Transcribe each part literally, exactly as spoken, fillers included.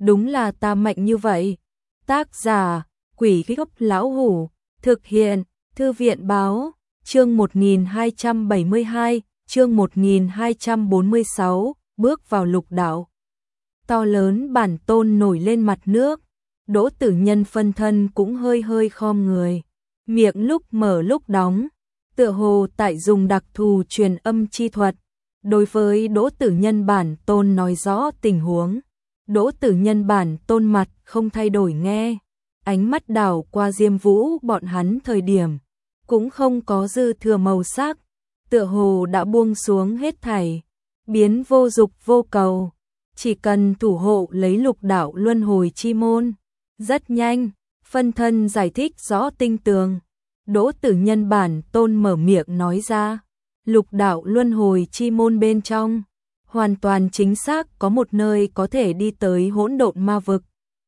đúng là ta mạnh như vậy. Tác giả, Quỷ Gốc Lão Hủ, thực hiện, Thư viện báo, chương một nghìn hai trăm bảy mươi hai, chương một nghìn hai trăm bốn mươi sáu, bước vào lục đạo. To lớn bản tôn nổi lên mặt nước, Đỗ Tử Nhân phân thân cũng hơi hơi khom người, miệng lúc mở lúc đóng, tựa hồ tại dùng đặc thù truyền âm chi thuật. Đối với Đỗ Tử Nhân bản tôn nói rõ tình huống, Đỗ Tử Nhân bản tôn mặt không thay đổi nghe, ánh mắt đảo qua Diêm Vũ bọn hắn thời điểm, cũng không có dư thừa màu sắc, tựa hồ đã buông xuống hết thảy, biến vô dục vô cầu, chỉ cần thủ hộ lấy lục đạo luân hồi chi môn. Rất nhanh, phân thân giải thích rõ tinh tường, Đỗ Tử Nhân bản tôn mở miệng nói ra, lục đạo luân hồi chi môn bên trong, hoàn toàn chính xác có một nơi có thể đi tới hỗn độn ma vực.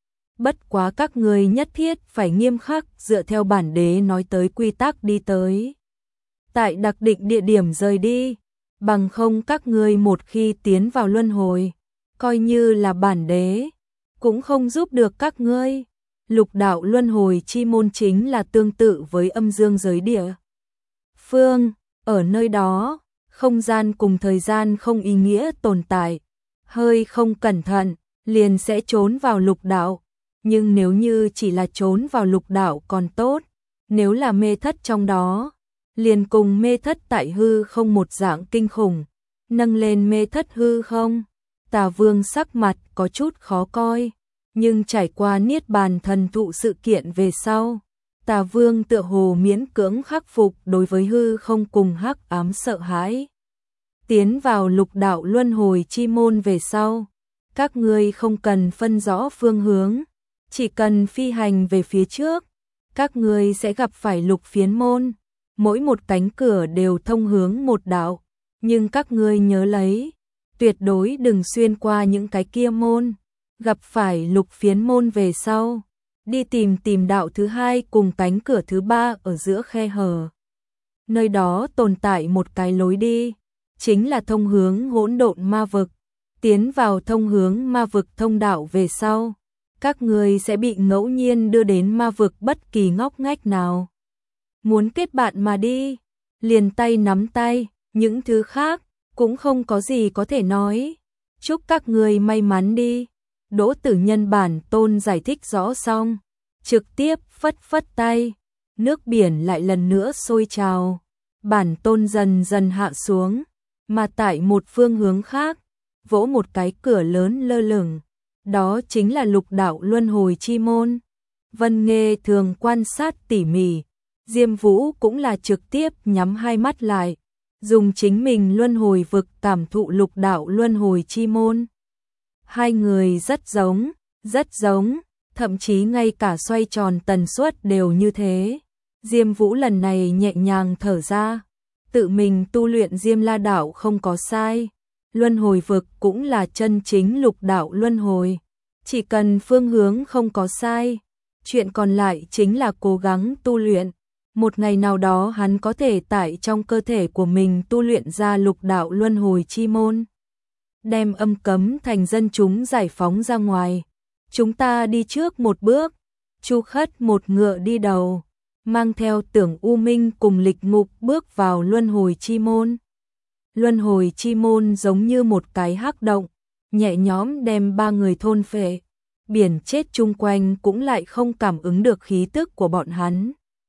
Bất quá các người nhất thiết phải nghiêm khắc dựa theo bản đế nói tới quy tắc đi tới. Tại đặc định địa điểm rời đi, bằng không các người một khi tiến vào luân hồi, coi như là bản đế, cũng không giúp được các ngươi. Lục đạo luân hồi chi môn chính là tương tự với âm dương giới địa phương, ở nơi đó, không gian cùng thời gian không ý nghĩa tồn tại, hơi không cẩn thận, liền sẽ trốn vào lục đạo, nhưng nếu như chỉ là trốn vào lục đạo còn tốt, nếu là mê thất trong đó, liền cùng mê thất tại hư không một dạng kinh khủng, nâng lên mê thất hư không, Tà Vương sắc mặt có chút khó coi, nhưng trải qua niết bàn thần thụ sự kiện về sau, Tà Vương tựa hồ miễn cưỡng khắc phục đối với hư không cùng hắc ám sợ hãi. Tiến vào lục đạo luân hồi chi môn về sau, các ngươi không cần phân rõ phương hướng, chỉ cần phi hành về phía trước, các ngươi sẽ gặp phải lục phiến môn, mỗi một cánh cửa đều thông hướng một đạo, nhưng các ngươi nhớ lấy, tuyệt đối đừng xuyên qua những cái kia môn, gặp phải lục phiến môn về sau, đi tìm tìm đạo thứ hai cùng cánh cửa thứ ba ở giữa khe hở. Nơi đó tồn tại một cái lối đi, chính là thông hướng hỗn độn ma vực. Tiến vào thông hướng ma vực thông đạo về sau, các người sẽ bị ngẫu nhiên đưa đến ma vực bất kỳ ngóc ngách nào. Muốn kết bạn mà đi, liền tay nắm tay, những thứ khác cũng không có gì có thể nói. Chúc các người may mắn đi. Đỗ Tử Nhân bản tôn giải thích rõ xong, trực tiếp phất phất tay, nước biển lại lần nữa sôi trào, bản tôn dần dần hạ xuống, mà tại một phương hướng khác, vỗ một cái cửa lớn lơ lửng, đó chính là lục đạo luân hồi chi môn. Vân Nghê thường quan sát tỉ mỉ, Diêm Vũ cũng là trực tiếp nhắm hai mắt lại, dùng chính mình luân hồi vực cảm thụ lục đạo luân hồi chi môn. Hai người rất giống, rất giống, thậm chí ngay cả xoay tròn tần suất đều như thế. Diêm Vũ lần này nhẹ nhàng thở ra, tự mình tu luyện Diêm La đạo không có sai, luân hồi vực cũng là chân chính lục đạo luân hồi, chỉ cần phương hướng không có sai, chuyện còn lại chính là cố gắng tu luyện. Một ngày nào đó hắn có thể tại trong cơ thể của mình tu luyện ra lục đạo luân hồi chi môn, đem âm cấm thành dân chúng giải phóng ra ngoài. Chúng ta đi trước một bước, Chu Khất một ngựa đi đầu, mang theo Tưởng U Minh cùng Lịch Ngục bước vào luân hồi chi môn. Luân hồi chi môn giống như một cái hắc động, nhẹ nhõm đem ba người thôn phệ, biển chết chung quanh cũng lại không cảm ứng được khí tức của bọn hắn.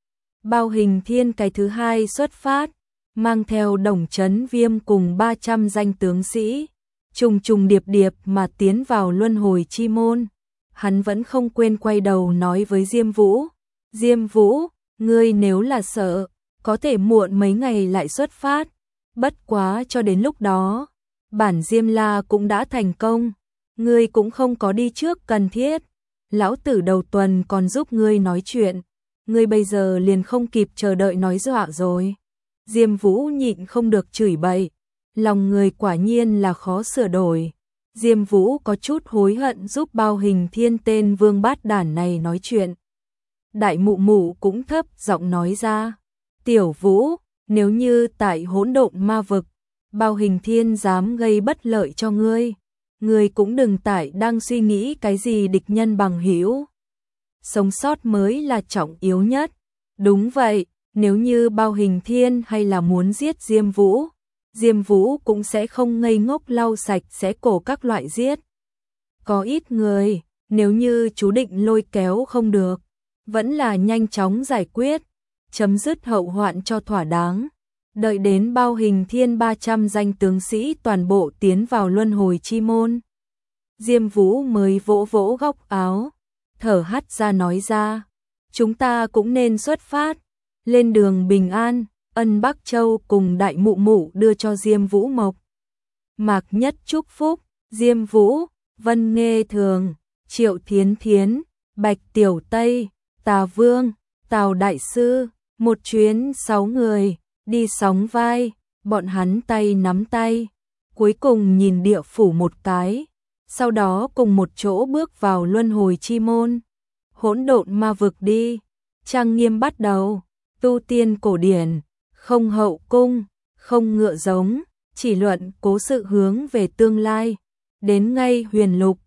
Bao Hình Thiên cái thứ hai xuất phát, mang theo Đồng Chấn Viêm cùng ba trăm danh tướng sĩ, trùng trùng điệp điệp mà tiến vào luân hồi chi môn. Hắn vẫn không quên quay đầu nói với Diêm Vũ, Diêm Vũ, ngươi nếu là sợ, có thể muộn mấy ngày lại xuất phát, bất quá cho đến lúc đó, bản Diêm La cũng đã thành công, ngươi cũng không có đi trước cần thiết, lão tử đầu tuần còn giúp ngươi nói chuyện, ngươi bây giờ liền không kịp chờ đợi nói dọa rồi. Diêm Vũ nhịn không được chửi bậy, lòng người quả nhiên là khó sửa đổi. Diêm Vũ có chút hối hận giúp Bao Hình Thiên tên vương bát đản này nói chuyện. Đại mụ mụ cũng thấp giọng nói ra, Tiểu Vũ, nếu như tại hỗn độn ma vực, Bao Hình Thiên dám gây bất lợi cho ngươi, Người cũng đừng tại đang suy nghĩ cái gì địch nhân bằng hữu. Sống sót mới là trọng yếu nhất. Đúng vậy, nếu như Bao Hình Thiên hay là muốn giết Diêm Vũ, Diêm Vũ cũng sẽ không ngây ngốc lau sạch sẽ cổ các loại giết. Có ít người, nếu như chú định lôi kéo không được, vẫn là nhanh chóng giải quyết, chấm dứt hậu hoạn cho thỏa đáng. Đợi đến Bao Hình Thiên ba trăm danh tướng sĩ toàn bộ tiến vào luân hồi chi môn, Diêm Vũ mới vỗ vỗ góc áo, thở hắt ra nói ra, chúng ta cũng nên xuất phát, lên đường bình an. Ân Bắc Châu cùng Đại Mụ Mụ đưa cho Diêm Vũ mộc mạc nhất chúc phúc. Diêm Vũ, Vân Nghê Thường, Triệu Thiến Thiến, Bạch Tiểu Tây, Tà Vương, Tào Đại Sư, một chuyến sáu người, đi sóng vai, bọn hắn tay nắm tay, cuối cùng nhìn địa phủ một cái, sau đó cùng một chỗ bước vào luân hồi chi môn, hỗn độn ma vực đi. Trang nghiêm bắt đầu, tu tiên cổ điển, không hậu cung, không ngựa giống, chỉ luận cố sự hướng về tương lai, đến ngay huyền lục,